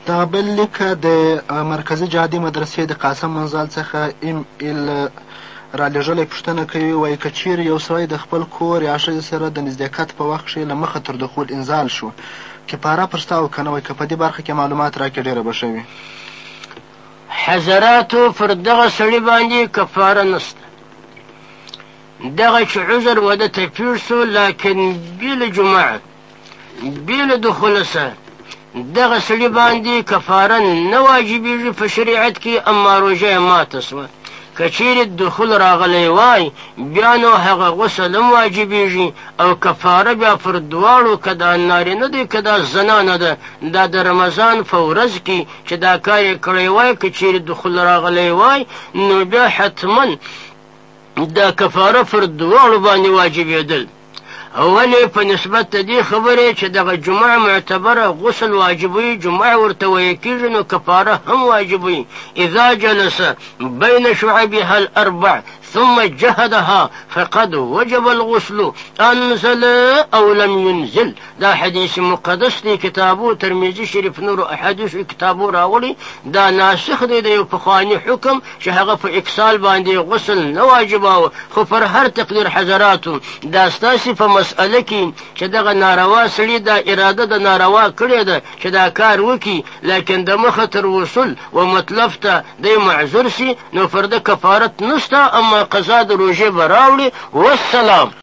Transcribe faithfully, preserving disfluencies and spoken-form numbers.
دغه بل لیک د مرکزي جهادي مدرسې د قاسم منزل څخه ایم ایل رالیږلی پوښتنه کوي، وایي که چیرې یو سړی د خپل کور یا ښځې سره د نزدېکت په وخت کښې له مخه تر دخول انزال شو، کفاره پر شته او که نه وایي، که په دې برخه کې معلومات راکړې ډېره به ښه وي. حضراتو پر دغه سړي باندې کفاره نشته. دغه چې عذر وده ته پېښ شو لکن بېله جماعت بېله دخول سره دغه سړي باندې کفاره نه واجبېږي په شریعت کې، اما روژه یې ماته شوه. که چیرې دخول راغلی وای بیا نو هغه غسل هم واجبېږي او کفاره بیا پر دواړو، که دا نارینه دی که دا زنانه ده، دا د رمضان په ورځ کې چې دا کار یې کړی وای که چیرې دخول راغلی وای نو بیا حتما دا کفاره پر دواړو باندې واجبېدل. ولې په نسبت د دې خبرې چې دغه جمعه معتبره غسل واجبوي، جمعه ورته ویل کېږي، نو کفاره هم واجبوي. اذا جلس بین شعبها الاربع ثم جهدها فقد وجب الغسل انزل او لم ينزل. دا حدیث مقدس دی، کتابو ترمذي شریف نور احادیث کتابو راوړي. دا ناسخ دی د یو پخواني حکم چې هغه په اکسال باندې غسل نه واجباوه. خو پر هر تقدیر حضراتو دا ستاسې په مسئله کې چې دغه ناروا سړي دا اراده د ناروا کړې ده چې دا کار وکړي، لیکن د مخه تر وصول و مطلب ته دی معذور سي، نو پر ده کفارت نشته، اما قضا د روژې به راوړي. والسلام.